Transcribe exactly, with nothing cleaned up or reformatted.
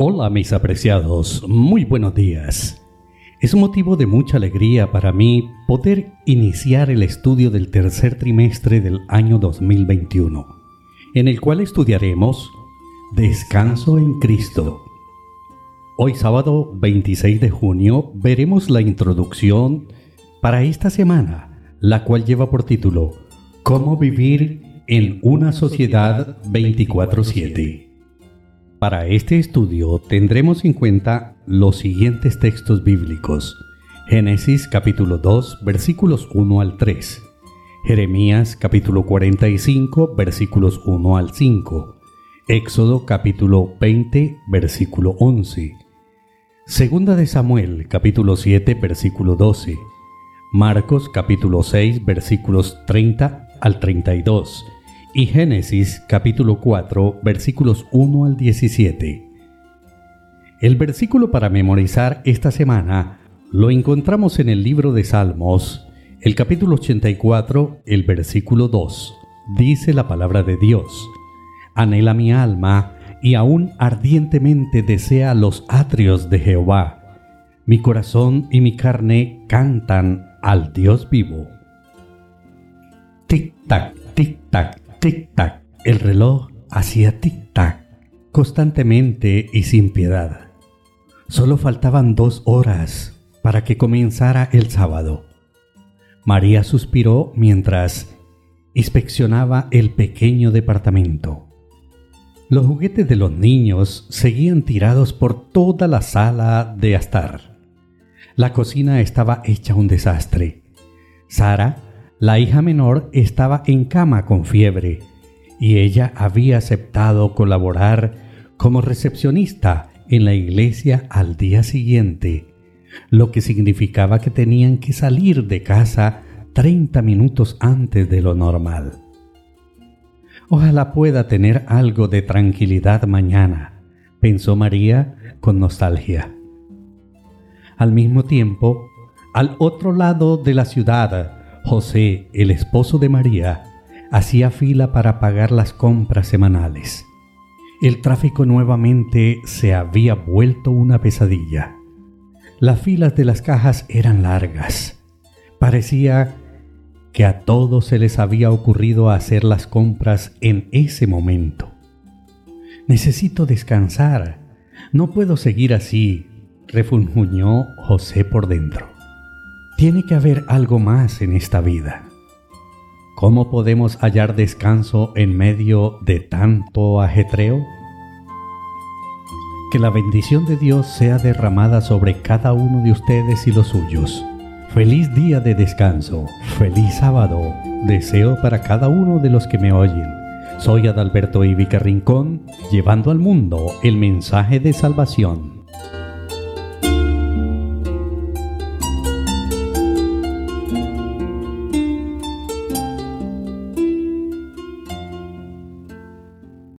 Hola mis apreciados, muy buenos días. Es motivo de mucha alegría para mí poder iniciar el estudio del tercer trimestre del año dos mil veintiuno, en el cual estudiaremos Descanso en Cristo. Hoy sábado veintiséis de junio veremos la introducción para esta semana, la cual lleva por título ¿Cómo vivir en una sociedad veinticuatro siete? Para este estudio tendremos en cuenta los siguientes textos bíblicos: Génesis capítulo dos versículos uno al tres, Jeremías capítulo cuarenta y cinco versículos uno al cinco, Éxodo capítulo veinte versículo once, Segunda de Samuel capítulo siete versículo doce, Marcos capítulo seis versículos treinta al treinta y dos y Génesis capítulo cuatro versículos uno al diecisiete. El versículo para memorizar esta semana lo encontramos en el libro de Salmos, el capítulo ochenta y cuatro, el versículo dos. Dice la palabra de Dios: Anhela mi alma y aún ardientemente desea los atrios de Jehová. Mi corazón y mi carne cantan al Dios vivo. Tic-tac, tic-tac, tic-tac. El reloj hacía tic-tac constantemente y sin piedad. Solo faltaban dos horas para que comenzara el sábado. María suspiró mientras inspeccionaba el pequeño departamento. Los juguetes de los niños seguían tirados por toda la sala de estar. La cocina estaba hecha un desastre. Sara, la hija menor, estaba en cama con fiebre y ella había aceptado colaborar como recepcionista en la iglesia al día siguiente, lo que significaba que tenían que salir de casa treinta minutos antes de lo normal. Ojalá pueda tener algo de tranquilidad mañana, pensó María con nostalgia. Al mismo tiempo, al otro lado de la ciudad, José, el esposo de María, hacía fila para pagar las compras semanales. El tráfico nuevamente se había vuelto una pesadilla. Las filas de las cajas eran largas. Parecía que a todos se les había ocurrido hacer las compras en ese momento. Necesito descansar. No puedo seguir así, refunfuñó José por dentro. Tiene que haber algo más en esta vida. ¿Cómo podemos hallar descanso en medio de tanto ajetreo? Que la bendición de Dios sea derramada sobre cada uno de ustedes y los suyos. Feliz día de descanso, feliz sábado, deseo para cada uno de los que me oyen. Soy Adalberto Ivica Rincón, llevando al mundo el mensaje de salvación.